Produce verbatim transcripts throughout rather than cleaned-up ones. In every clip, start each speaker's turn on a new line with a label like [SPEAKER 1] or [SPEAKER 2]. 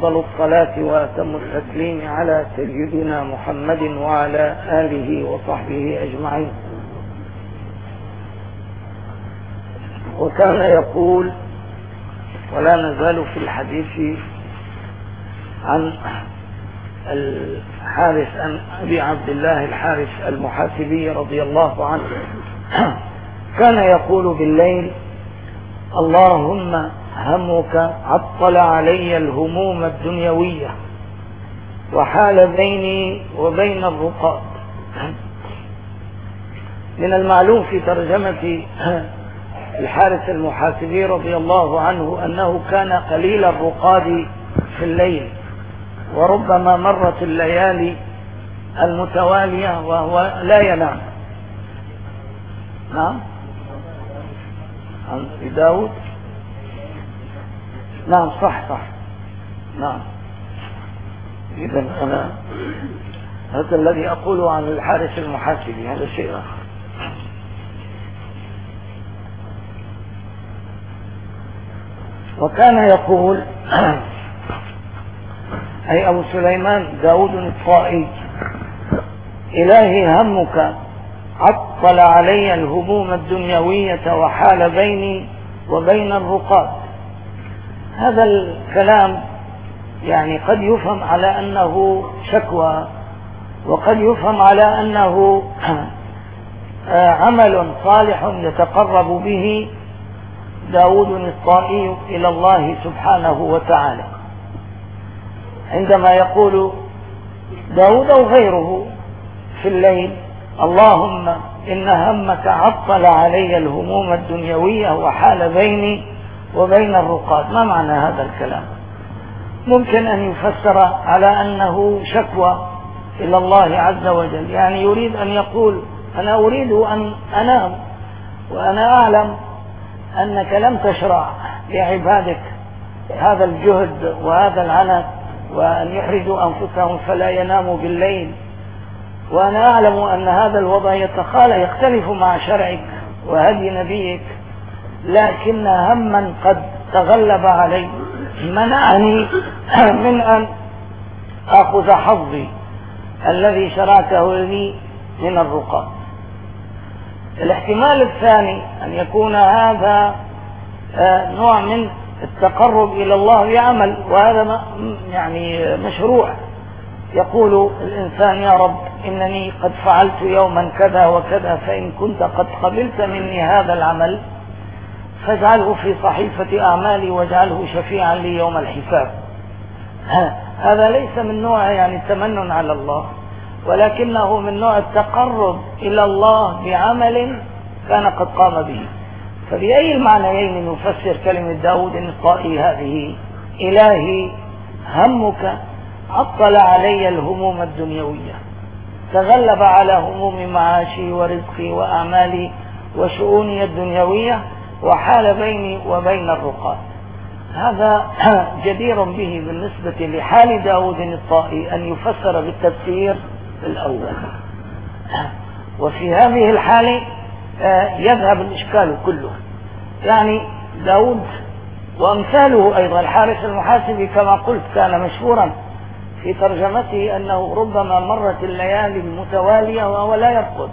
[SPEAKER 1] أفضل الصلاة وأتم التسليم على سيدنا محمد وعلى آله وصحبه أجمعين. وكان يقول، ولا نزال في الحديث عن الحارث عن أبي عبد الله الحارث المحاسبي رضي الله عنه، كان يقول بالليل: اللهم همك عطل علي الهموم الدنيوية وحال بيني وبين الرقاد. من المعلوم في ترجمة الحارث المحاسبي رضي الله عنه أنه كان قليل الرقاد في الليل، وربما مرت الليالي المتوالية وهو لا ينام. نعم، عن داود. نعم، صح صح نعم. إذن أنا هذا الذي أقوله عن الحارث المحاسبي، هذا شيء آخر. وكان يقول أي أبو سليمان داود الطائي: إلهي همك عطل علي الهموم الدنيوية وحال بيني وبين الرقاد. هذا الكلام يعني قد يفهم على أنه شكوى، وقد يفهم على أنه عمل صالح يتقرب به داود الطائي إلى الله سبحانه وتعالى. عندما يقول داود أو غيره في الليل: اللهم إن همك عطل علي الهموم الدنيوية وحال بيني وبين الرقاد، ما معنى هذا الكلام؟ ممكن أن يفسر على أنه شكوى إلى الله عز وجل، يعني يريد أن يقول: أنا أريد أن أنام وأنا أعلم أنك لم تشرع لعبادك هذا الجهد وهذا العنت وأن يحرجوا أنفسهم فلا يناموا بالليل، وأنا أعلم أن هذا الوضع يتخالى يختلف مع شرعك وهدي نبيك، لكن هما قد تغلب علي منعني من أن أخذ حظي الذي شرعته لي من الرقاد. الاحتمال الثاني أن يكون هذا نوع من التقرب إلى الله بعمل، وهذا يعني مشروع. يقول الإنسان: يا رب إنني قد فعلت يوما كذا وكذا، فإن كنت قد قبلت مني هذا العمل فاجعله في صحيفة أعمالي واجعله شفيعا لي يوم الحساب. هذا ليس من نوع يعني التمنن على الله، ولكنه من نوع التقرب إلى الله بعمل كان قد قام به. فبأي المعنيين نفسر كلمة داود الطائي هذه: إلهي همك عطل علي الهموم الدنيوية، تغلب على هموم معاشي ورزقي وأعمالي وشؤوني الدنيوية وحال بيني وبين الرقاد. هذا جدير به بالنسبة لحال داود الطائي أن يفسر بالتفسير الأول. وفي هذه الحالة يذهب الإشكال كله. يعني داود وأمثاله أيضا الحارث المحاسبي كما قلت كان مشهورا في ترجمته أنه ربما مرت الليالي المتوالية وهو لا يرقد.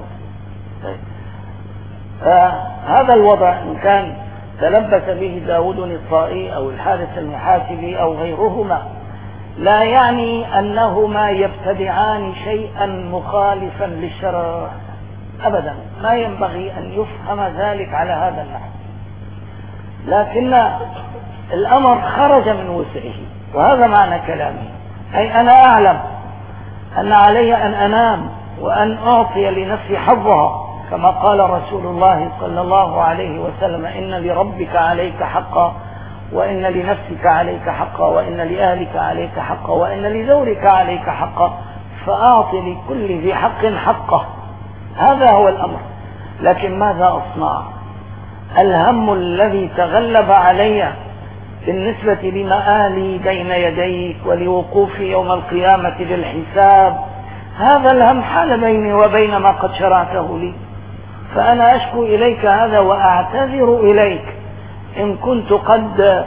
[SPEAKER 1] هذا الوضع إن كان تلبس به داود الطائي أو الحارث المحاسبي أو غيرهما لا يعني أنهما يبتدعان شيئا مخالفا للشرع أبدا، ما ينبغي أن يفهم ذلك على هذا النحو. لكن الأمر خرج من وسعه، وهذا معنى كلامي. أي أنا أعلم أن علي أن أنام وأن أعطي لنفسي حظها، كما قال رسول الله صلى الله عليه وسلم: إن لربك عليك حقا، وإن لنفسك عليك حقا، وإن لأهلك عليك حقا، وإن لزوجك عليك حقا، فأعط لكل ذي حق حقه. هذا هو الأمر. لكن ماذا أصنع؟ الهم الذي تغلب علي بالنسبة لمآلي بين يديك ولوقوفي يوم القيامة للحساب، هذا الهم حال بيني وبين ما قد شرعته لي، فأنا أشكو إليك هذا وأعتذر إليك إن كنت قد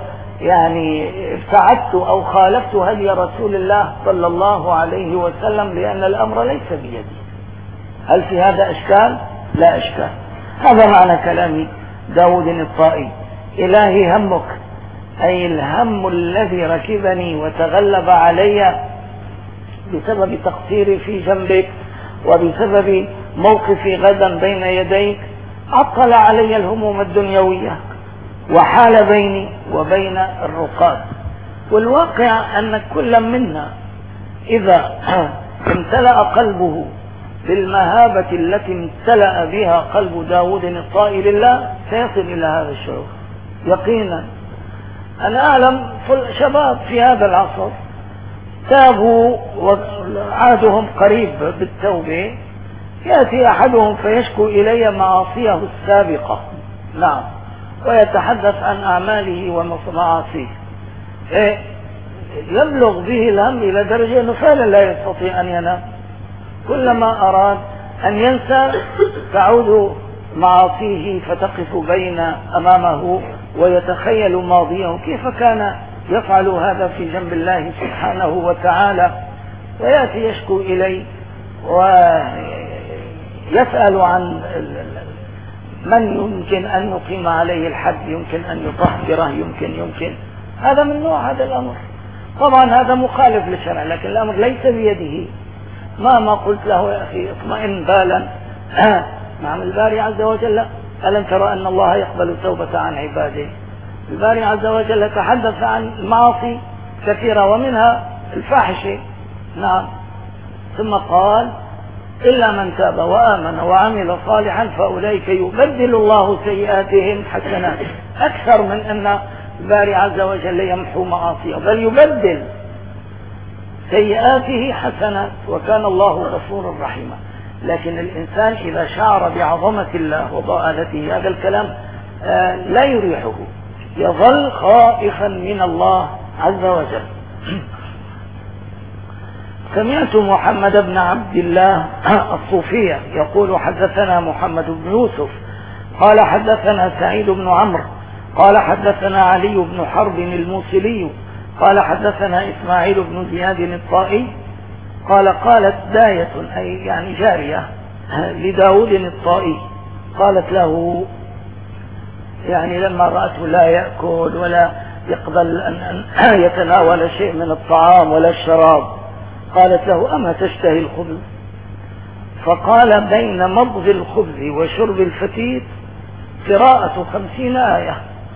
[SPEAKER 1] يعني ابتعدت أو خالفت هدي رسول الله صلى الله عليه وسلم لأن الأمر ليس بيدي. هل في هذا إشكال؟ لا إشكال. هذا معنى كلام داود الطائي: إلهي همك، أي الهم الذي ركبني وتغلب علي بسبب تقصيري في جنبك وبسبب موقفي غدا بين يديك، عطل علي الهموم الدنيوية وحال بيني وبين الرقاد. والواقع أن كل منا إذا امتلأ قلبه بالمهابة التي امتلأ بها قلب داود الطائي لله سيصل إلى هذا الشعور يقينا. أنا أعلم شباب في هذا العصر تابوا وعادهم قريب بالتوبة، يأتي أحدهم فيشكو إلي معاصيه السابقة، نعم، ويتحدث عن أعماله ومعاصيه، إيه؟ يبلغ به الهم إلى درجة أنه فعلا لا يستطيع أن ينام. كلما أراد أن ينسى تعود معاصيه فتقف بين أمامه ويتخيل ماضيه كيف كان يفعل هذا في جنب الله سبحانه وتعالى، ويأتي يشكو إلي ويسأل عن من يمكن أن نقيم عليه الحد، يمكن أن يطهره، يمكن يمكن هذا من نوع هذا الأمر. طبعا هذا مخالف للشرع، لكن الأمر ليس بيده. مهما قلت له يا أخي اطمئن بالا، نعم، الباري عز وجل: ألم ترى أن الله يقبل التوبة عن عباده؟ الباري عز وجل تحدث عن المعاصي كثيرة ومنها الفاحشة، نعم، ثم قال: إلا من تاب وآمن وعمل صالحا فأولئك يبدل الله سيئاتهم حسنات. أكثر من أن الباري عز وجل يمحو معاصيه، بل يبدل سيئاته حسنات، وكان الله غفورا رحيما. لكن الإنسان إذا شعر بعظمة الله وضآلته هذا الكلام آه لا يريحه، يظل خائفا من الله عز وجل. سمعت محمد بن عبد الله الصوفية يقول: حدثنا محمد بن يوسف قال حدثنا سعيد بن عمرو قال حدثنا علي بن حرب الموصلي قال حدثنا إسماعيل بن زياد الطائي قال: قالت داية، أي يعني جارية، لداود الطائي، قالت له، يعني لما رأته لا يأكل ولا يقبل أن يتناول شيء من الطعام ولا الشراب، قالت له: أما تشتهي الخبز؟ فقال: بين مضغ الخبز وشرب الفتيت قراءة خمسين آية.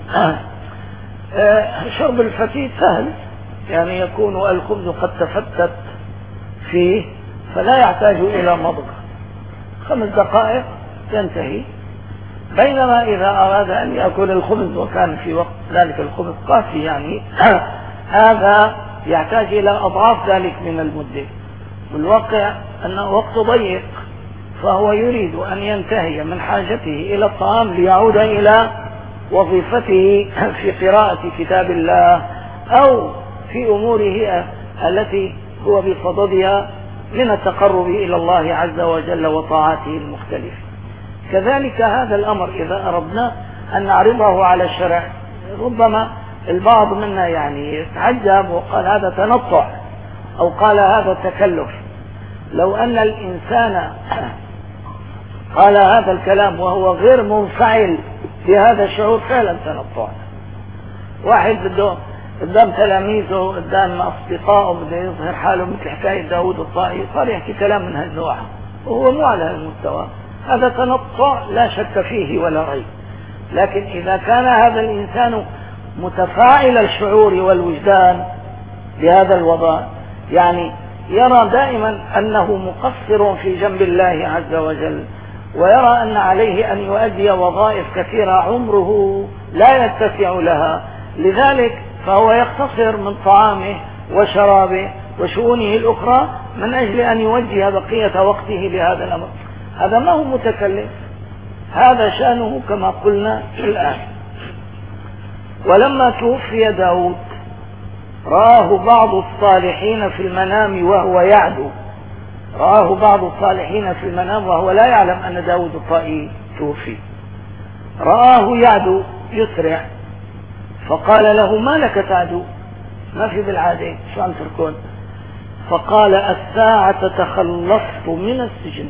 [SPEAKER 1] شرب الفتيت سهل، يعني يكون الخبز قد تفتت فيه فلا يحتاج إلى مضغ، خمس دقائق ينتهي. بينما إذا أراد أن يأكل الخبز وكان في وقت ذلك الخبز قاسي، يعني هذا يحتاج إلى أضعاف ذلك من المدة. والواقع أنه وقت ضيق، فهو يريد أن ينتهي من حاجته إلى الطعام ليعود إلى وظيفته في قراءة كتاب الله أو في أموره التي هو بصددها من التقرب إلى الله عز وجل وطاعاته المختلفة. كذلك هذا الأمر إذا أردنا أن نعرضه على الشرع، ربما البعض منا يعني يتعجب وقال هذا تنطع أو قال هذا تكلف. لو أن الإنسان قال هذا الكلام وهو غير منفعل بهذا الشعور فعلا تنطع. واحد بده قدام تلاميذه قدام أصدقائه بده يظهر حاله مثل حكاية داود الطائي، صار يحكي كلام من هالنوع وهو مو على هالمستوى، هذا تنطع لا شك فيه ولا ريب. لكن إذا كان هذا الإنسان متفاعل الشعور والوجدان بهذا الوضع، يعني يرى دائما أنه مقصر في جنب الله عز وجل، ويرى أن عليه أن يؤدي وظائف كثيرة عمره لا يتسع لها، لذلك فهو يقتصر من طعامه وشرابه وشؤونه الأخرى من أجل أن يوجه بقية وقته لهذا الأمر. هذا ما هو متكلف، هذا شأنه كما قلنا الآن. ولما توفي داود رآه بعض الصالحين في المنام وهو يعدو، رآه بعض الصالحين في المنام وهو لا يعلم أن داود الطائي توفي، رآه يعدو يسرع، فقال له ما لك تعدو؟ ما في بالعادة شو عم تركون؟ فقال الساعة تخلصت من السجن.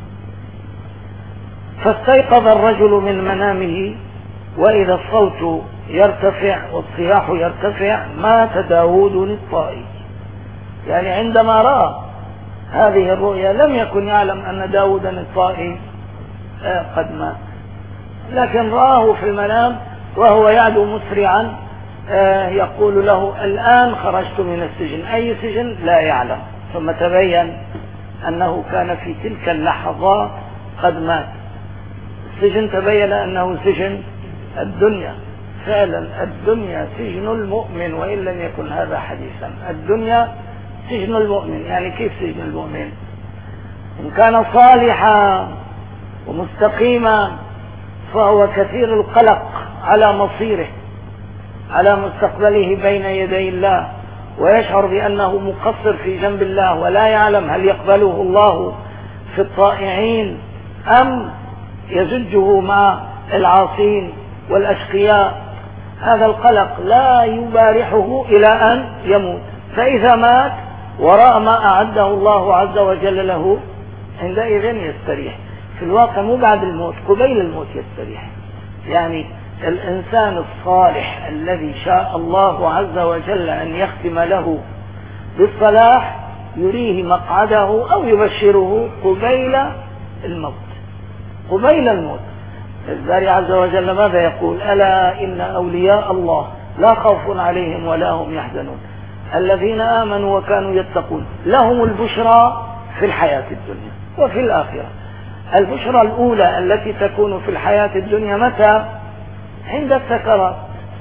[SPEAKER 1] فاستيقظ الرجل من منامه وإذا الصوت يرتفع والصياح يرتفع مات داود الطائي. يعني عندما رأى هذه الرؤيا لم يكن يعلم أن داود الطائي قد مات، لكن رآه في المنام وهو يعدو مسرعا يقول له الآن خرجت من السجن. أي سجن لا يعلم. ثم تبين أنه كان في تلك اللحظات قد مات. السجن تبين أنه سجن الدنيا. فعلا الدنيا سجن المؤمن وإن لم يكن هذا حديثا. الدنيا سجن المؤمن. يعني كيف سجن المؤمن؟ إن كان صالحا ومستقيما فهو كثير القلق على مصيره، على مستقبله بين يدي الله، ويشعر بأنه مقصر في جنب الله ولا يعلم هل يقبله الله في الطائعين أم يزجه مع العاصين والأشقياء. هذا القلق لا يبارحه إلى أن يموت. فإذا مات وراء ما أعده الله عز وجل له عندئذ يستريح. في الواقع مو بعد الموت، قبيل الموت يستريح. يعني الإنسان الصالح الذي شاء الله عز وجل أن يختم له بالصلاح يريه مقعده أو يبشره قبيل الموت. قبيل الموت. الباري عز وجل ماذا يقول؟ ألا إن أولياء الله لا خوف عليهم ولا هم يحزنون الذين آمنوا وكانوا يتقون لهم البشرى في الحياة الدنيا وفي الآخرة. البشرى الأولى التي تكون في الحياة الدنيا متى؟ عند السكرات.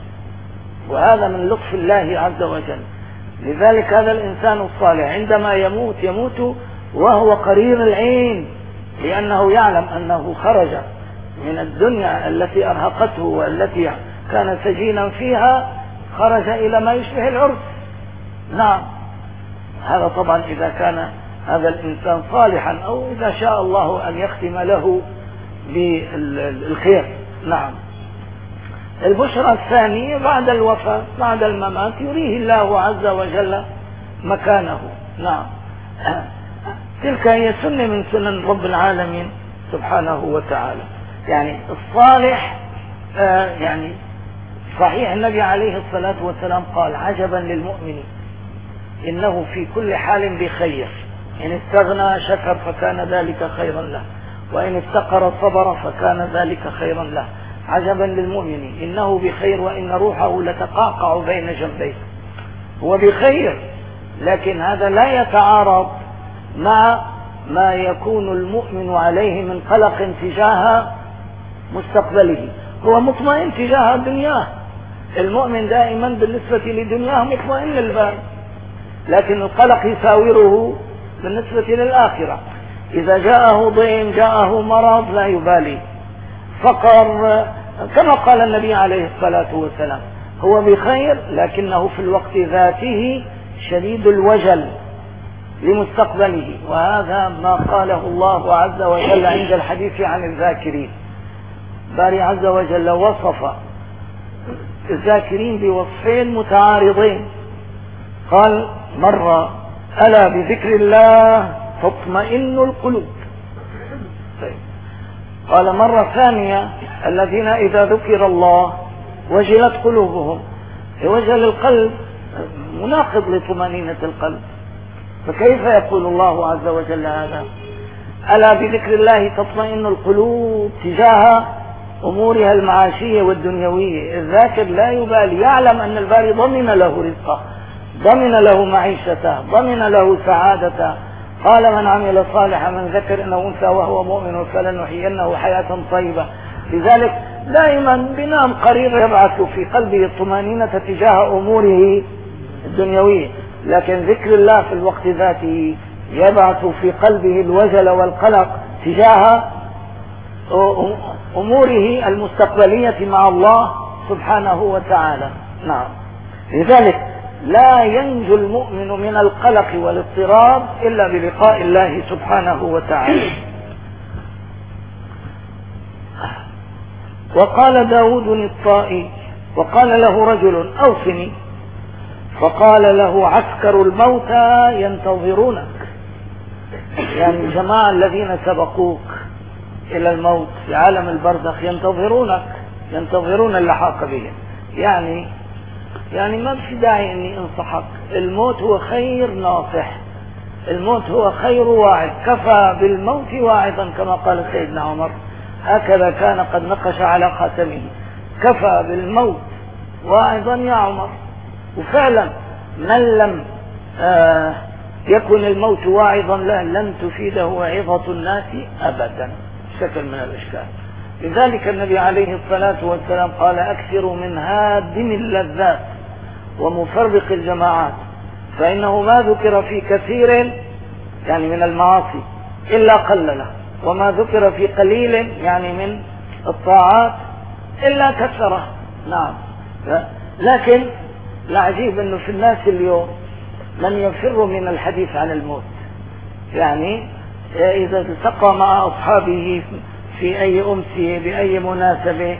[SPEAKER 1] وهذا من لطف الله عز وجل. لذلك هذا الإنسان الصالح عندما يموت يموت وهو قرير العين، لأنه يعلم أنه خرج من الدنيا التي أرهقته والتي كان سجينا فيها، خرج إلى ما يشبه العرس. نعم، هذا طبعا إذا كان هذا الإنسان صالحا أو إذا شاء الله أن يختم له بالخير. نعم. البشرى الثانية بعد الوفاة، بعد الممات يريه الله عز وجل مكانه. نعم. تلك هي سنة من سنن رب العالمين سبحانه وتعالى. يعني الصالح آه يعني صحيح النبي عليه الصلاة والسلام قال عجبا للمؤمن إنه في كل حال بخير، إن استغنى شكر فكان ذلك خيرا له، وإن افتقر صبر فكان ذلك خيرا له. عجبا للمؤمن إنه بخير وإن روحه لتقعقع بين جنبيه. هو بخير، لكن هذا لا يتعارض مع ما يكون المؤمن عليه من قلق تجاه مستقبله. هو مطمئن تجاه دنياه. المؤمن دائما بالنسبة لدنياه مطمئن البال، لكن القلق يساوره بالنسبة للآخرة. إذا جاءه ضيم، جاءه مرض، لا يبالي. فقر، كما قال النبي عليه الصلاة والسلام هو بخير لكنه في الوقت ذاته شديد الوجل لمستقبله. وهذا ما قاله الله عز وجل عند الحديث عن الذاكرين. باري عز وجل وصف الذاكرين بوصفين متعارضين. قال مرة ألا بذكر الله تطمئن القلوب. طيب. قال مرة ثانية الذين إذا ذكر الله وجلت قلوبهم. وجل القلب مناقض لطمأنينة القلب، فكيف يقول الله عز وجل هذا؟ ألا بذكر الله تطمئن القلوب تجاه أمورها المعاشية والدنيوية. الذاكر لا يبالي، يعلم أن الباري ضمن له رزقه، ضمن له معيشته، ضمن له سعادته. قال من عمل صالحا من ذكر أو أنثى وهو مؤمن فلنحيينه حياة طيبة. لذلك دائما بنام قرير يبعث في قلبه الطمأنينة تجاه أموره الدنيوية، لكن ذكر الله في الوقت ذاته يبعث في قلبه الوجل والقلق تجاه أموره المستقبلية مع الله سبحانه وتعالى. نعم. لذلك لا ينجو المؤمن من القلق والاضطراب إلا بلقاء الله سبحانه وتعالى. وقال داود الطائي وقال له رجل أوصني، فقال له عسكر الموتى ينتظرونك، يعني الجماعة الذين سبقوك إلى الموت في عالم البرزخ ينتظرونك، ينتظرون اللحاق بهم. يعني يعني ما في داعي أني أنصحك، الموت هو خير ناصح، الموت هو خير واعظ، كفى بالموت واعظا كما قال سيدنا عمر، هكذا كان قد نقش على خاتمه، كفى بالموت واعظا يا عمر. وفعلا من لم آه يكن الموت واعظا له لن تفيده وعظة الناس أبدا شكل من الإشكال. لذلك النبي عليه الصلاة والسلام قال أكثروا من هادم اللذات ومفرق الجماعات، فإنه ما ذكر في كثير يعني من المعاصي إلا قلله، وما ذكر في قليل يعني من الطاعات إلا كثره. نعم، لكن العجيب أنه في الناس اليوم من يفر من الحديث عن الموت، يعني إذا التقى مع أصحابه في أي أمسية بأي مناسبة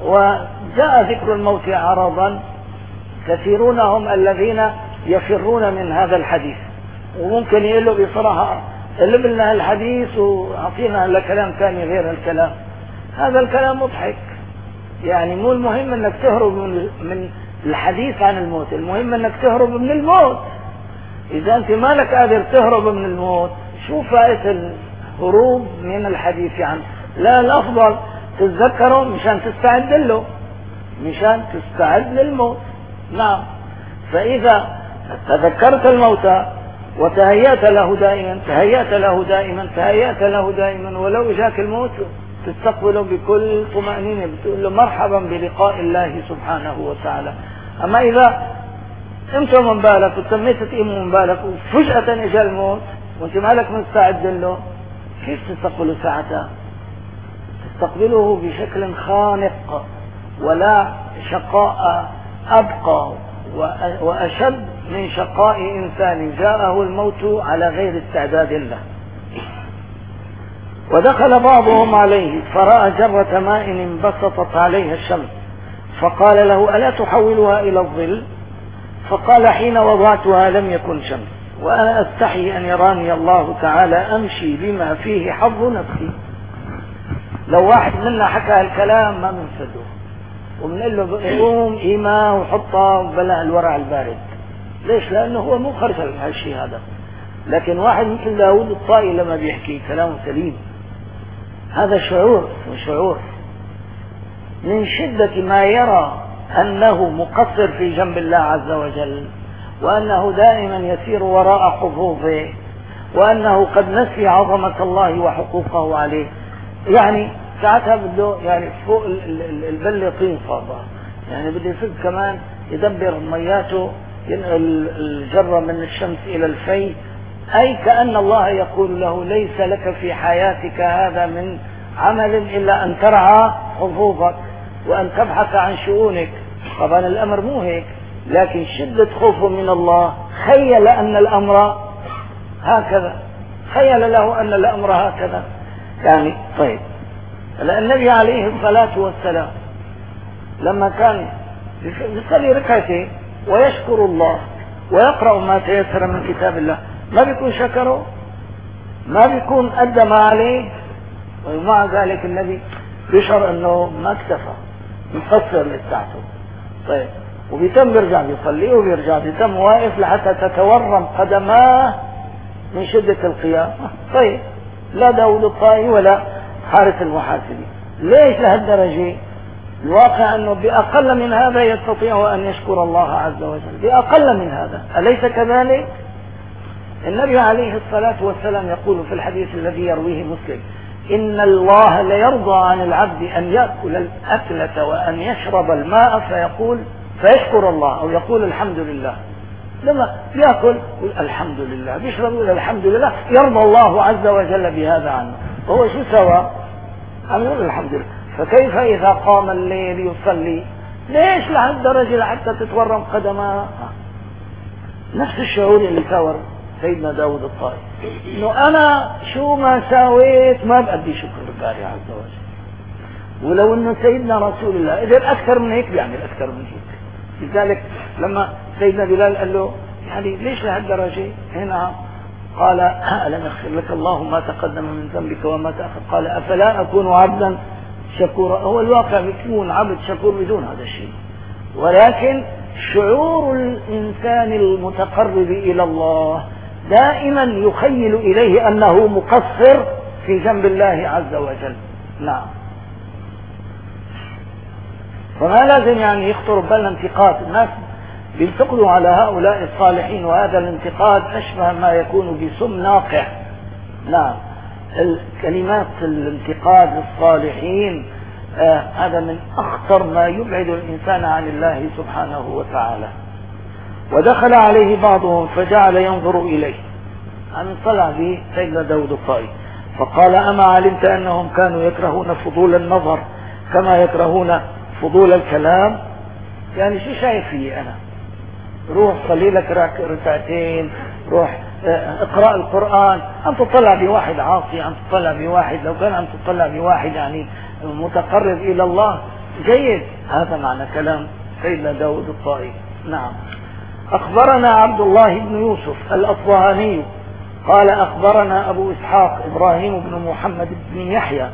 [SPEAKER 1] وجاء ذكر الموت عرضا، كثيرون هم الذين يفرون من هذا الحديث، وممكن يقول له بصراحة قلب لنا الحديث وعطينا لكلام ثاني غير الكلام. هذا الكلام مضحك، يعني مو المهم انك تهرب من من الحديث عن الموت، المهم انك تهرب من الموت. اذا انت مالك قادر تهرب من الموت، شو فائدة الهروب من الحديث عنه؟ لا، الافضل تتذكره مشان تستعد له، مشان تستعد للموت. نعم، فاذا تذكرت الموت وتهيأت له دائما تهيأت له دائما تهيأت له دائما ولو جاك الموت تستقبله بكل طمأنينة، بتقول له مرحبا بلقاء الله سبحانه وتعالى. أما إذا أنت من بالك وتميت تقيم من بالك وفجأة إجا الموت وأنت مالك مستعد له، كيف تستقبله ساعتها؟ تستقبله بشكل خانق، ولا شقاء أبقى وأشد من شقاء إنسان جاءه الموت على غير استعداد له. ودخل بعضهم عليه فرأى جرة ماء انبسطت عليها الشمس، فقال له ألا تحولها إلى الظل؟ فقال حين وضعتها لم يكن شمس، وأنا أستحي أن يراني الله تعالى أمشي بما فيه حظ نفسي. لو واحد منا حكى الكلام ما بنصدقه، وبنقول له قوم إيماء وحطها بلا الورع البارد. ليش؟ لأنه هو مو خرج هالشيء هذا. لكن واحد مثل داود الطائي لما بيحكي كلام سليم، هذا شعور شعور من شدة ما يرى أنه مقصر في جنب الله عز وجل، وأنه دائما يسير وراء حظوظه، وأنه قد نسي عظمة الله وحقوقه عليه. يعني ساعتها بده يعني فوق البلة طين صابة، يعني بده يفك كمان يدبر مياته، ينقل الجرة من الشمس إلى الفي، أي كأن الله يقول له ليس لك في حياتك هذا من عمل إلا أن ترعى حظوظك وأن تبحث عن شؤونك. طبعا الأمر مو هيك، لكن شدة خوفه من الله خيل أن الأمر هكذا، خيل له أن الأمر هكذا. يعني طيب، النبي عليه الصلاة والسلام لما كان يصلي ركعتين ويشكر الله ويقرأ ما تيسر من كتاب الله، ما بيكون شكره، ما بيكون أدى ما عليه، ومع ذلك النبي يشعر أنه ما اكتفى، مقصر لساعته. طيب، وبيتم بيرجع بيصلي وبيرجع بيتم واقف لحتى تتورم قدماه من شدة القيام. طيب، لا داود الطائي ولا حارث المحاسبي. ليش لهالدرجة؟ الواقع أنه بأقل من هذا يستطيع أن يشكر الله عز وجل، بأقل من هذا، أليس كذلك؟ النبي عليه الصلاة والسلام يقول في الحديث الذي يرويه مسلم: إن الله ليرضى عن العبد أن يأكل الأكلة وأن يشرب الماء فيقول فيشكر الله، أو يقول الحمد لله. لما بيأكل يقول الحمد لله، بيشرب يقول الحمد لله، يرضى الله عز وجل بهذا عنه. هو شو سوى؟ عم يقول الحمد لله. فكيف إذا قام الليل يصلي؟ ليش لهالدرجة لحتى تتورم قدماه؟ نفس الشعور اللي ثور سيدنا داود الطائي، انه انا شو ما ساويت ما بأدي شكر الباري عز وجل. ولو انه سيدنا رسول الله قدر اكثر من هيك بيعمل اكثر من هيك. لذلك لما سيدنا بلال قال له يعني ليش لهالدرجة هنا؟ قال ألم يغفر لك الله ما تقدم من ذنبك وما تأخر؟ قال أفلا أكون عبدا شكورا. هو الواقع بيكون عبد شكور بدون هذا الشيء، ولكن شعور الإنسان المتقرب إلى الله دائما يخيل إليه أنه مقصر في جنب الله عز وجل. نعم. فما لازم يعني يخطر ببالنا انتقاد. الناس بينتقدوا على هؤلاء الصالحين، وهذا الانتقاد أشبه ما يكون بسم ناقع. نعم. الكلمات الانتقاد للصالحين آه هذا من أخطر ما يبعد الإنسان عن الله سبحانه وتعالى. ودخل عليه بعضهم فجعل ينظر إليه، أن طلع به سيدنا داود الطائي، فقال أما علمت أنهم كانوا يكرهون فضول النظر كما يكرهون فضول الكلام؟ يعني شو شايف فيه أنا؟ روح صلي لك ركعتين، روح اقرأ القرآن. أن تطلع بواحد عاصي، أن تطلع بواحد، لو كان أن تطلع بواحد يعني متقرب إلى الله جيد. هذا معنى كلام سيدنا داود الطائي. نعم. أخبرنا عبد الله بن يوسف الأصبهاني قال أخبرنا أبو إسحاق إبراهيم بن محمد بن يحيى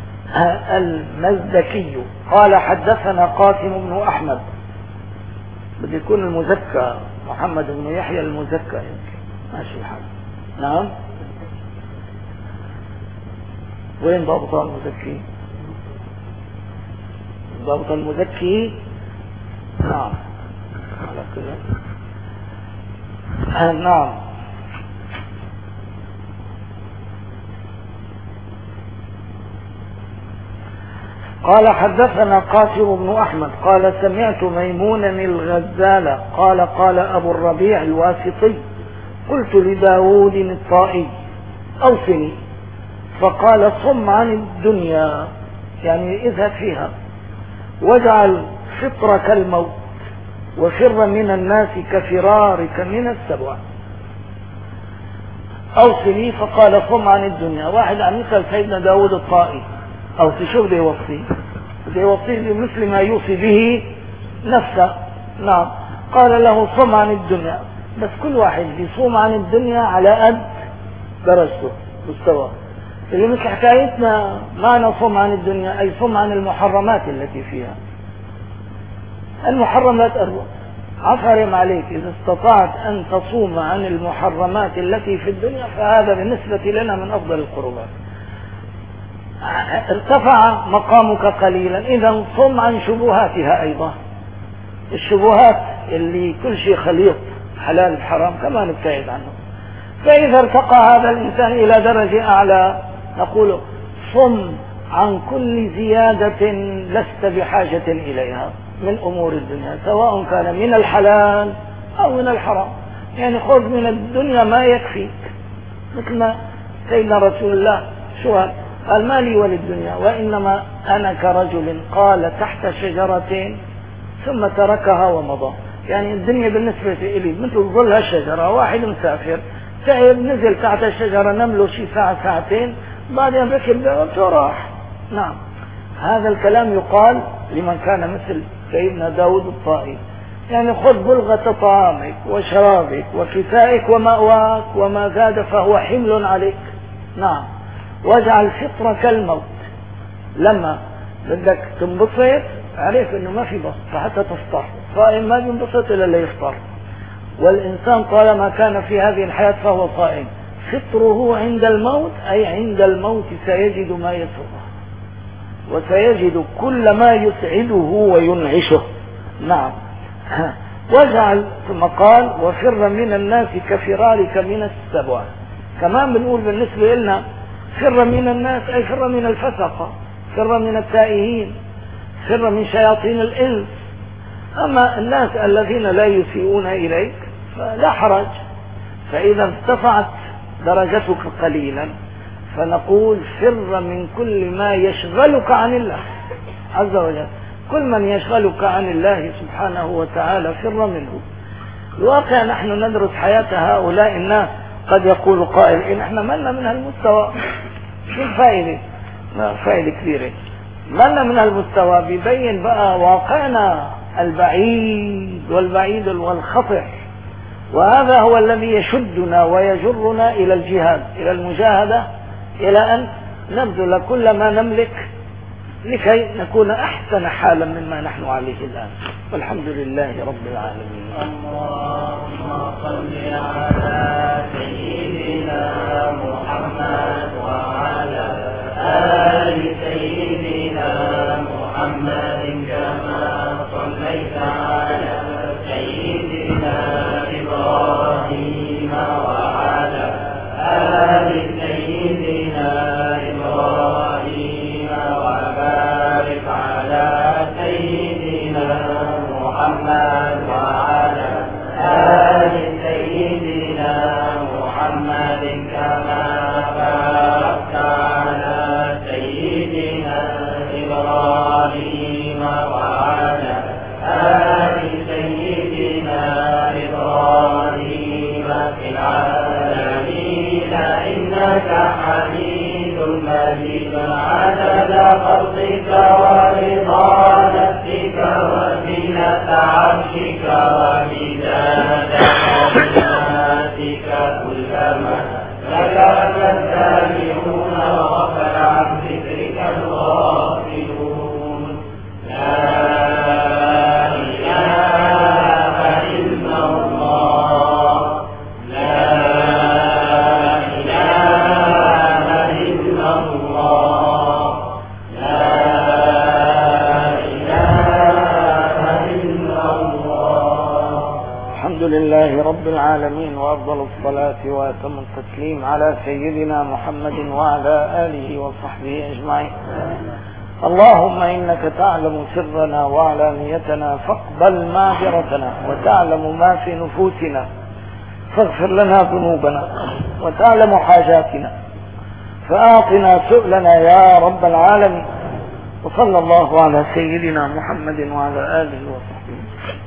[SPEAKER 1] المزدكي قال حدثنا قاسم بن أحمد، بده يكون المزكى محمد بن يحيى المزكى يمكن، ماشي الحال. نعم. وين ضابط المزكي؟ ضابط المزكي. نعم على كده. نعم. قال حدثنا قاسم بن أحمد قال سمعت ميمونا الغزال قال قال أبو الربيع الواسطي قلت لداود الطائي أوصني، فقال صم عن الدنيا يعني اذهب فيها، واجعل فطرك الموت، وفر من الناس كفرارك من السبع. أوصني فقال صم عن الدنيا. واحد عم يسأل سيدنا داود الطائي أوصي، شو بده يوصي؟ بده يوصي بمثل ما يوصي به نفسه. نعم. قال له صم عن الدنيا، بس كل واحد بيصوم عن الدنيا على قد درجته مستوى. اللي مثل حكايتنا معنى صم عن الدنيا أي صم عن المحرمات التي فيها. المحرمات أروع، عفرم عليك إذا استطعت أن تصوم عن المحرمات التي في الدنيا فهذا بالنسبة لنا من أفضل القربات. ارتفع مقامك قليلا، إذا صم عن شبهاتها أيضا. الشبهات اللي كل شيء خليط حلال بحرام كما نبتعد عنه. فإذا ارتقى هذا الإنسان إلى درجة أعلى نقول صم عن كل زيادة لست بحاجة إليها من أمور الدنيا، سواء كان من الحلال أو من الحرام. يعني خذ من الدنيا ما يكفيك، مثل ما سيدنا رسول الله شو قال ما لي وللدنيا وإنما أنا كرجل قال تحت شجرتين ثم تركها ومضى. يعني الدنيا بالنسبة إلي مثل ظل هالشجرة، واحد مسافر تعب نزل تحت الشجرة نمله شي ساعة ساعتين بعدين ركب دوت وراح. نعم. هذا الكلام يقال لمن كان مثل سيدنا داود الطائي. يعني خذ بلغة طعامك وشرابك وكسائك ومأواك وما زاد فهو حمل عليك. نعم. واجعل فطرك الموت. لما بدك تنبسط عرف انه ما في بسط حتى تفطر، صائم ما بينبسط الا اللي يفطر. والانسان طالما كان في هذه الحياة فهو صائم. فطره عند الموت اي عند الموت سيجد ما يسره وسيجد كل ما يسعده وينعشه. نعم. واجعل ثم قال وفر من الناس كفرارك من السبع. كمان بنقول بالنسبة لنا فر من الناس أي فر من الفسقة، فر من التائهين، فر من شياطين الإنس. أما الناس الذين لا يسيئون إليك فلا حرج. فإذا ارتفعت درجتك قليلا فنقول فر من كل ما يشغلك عن الله عز وجل. كل من يشغلك عن الله سبحانه وتعالى فر منه. الواقع نحن ندرس حياة هؤلاء الناس، قد يقول قائل إن احنا مالنا من هالمستوى، شو الفائدة؟ ما فائدة كبيرة. ملنا من المستوى بيبين بقى واقعنا البعيد والبعيد والخطر، وهذا هو الذي يشدنا ويجرنا إلى الجهاد، إلى المجاهدة، إلى أن نبذل كل ما نملك لكي نكون أحسن حالا مما نحن عليه الآن. والحمد لله رب العالمين.
[SPEAKER 2] اللهم صل على سيدنا محمد وعلى آل سيدنا محمد كما صليت على سيدنا إبراهيم وعلى آل سيدنا إبراهيم وبارك على سيدنا محمد وعلى آل سيدنا محمد كما باركت على سيدنا إبراهيم وعلى آل سيدنا إبراهيم في العالمين إنك حميد مجيد. عدد خلقك ورضا نفسك وزنة عرشك ومداد كلماتك كلما لك السامعون وغفل عن ذكرك الغافلون. لا
[SPEAKER 1] لله رب العالمين، وأفضل الصلاة وأتم التسليم على سيدنا محمد وعلى آله وصحبه أجمعين. اللهم إنك تعلم سرنا وعلانيتنا فاقبل معذرتنا، وتعلم ما في نفوسنا فاغفر لنا ذنوبنا، وتعلم حاجاتنا فأعطنا سؤلنا يا رب العالمين. وصلى الله على سيدنا محمد وعلى آله وصحبه.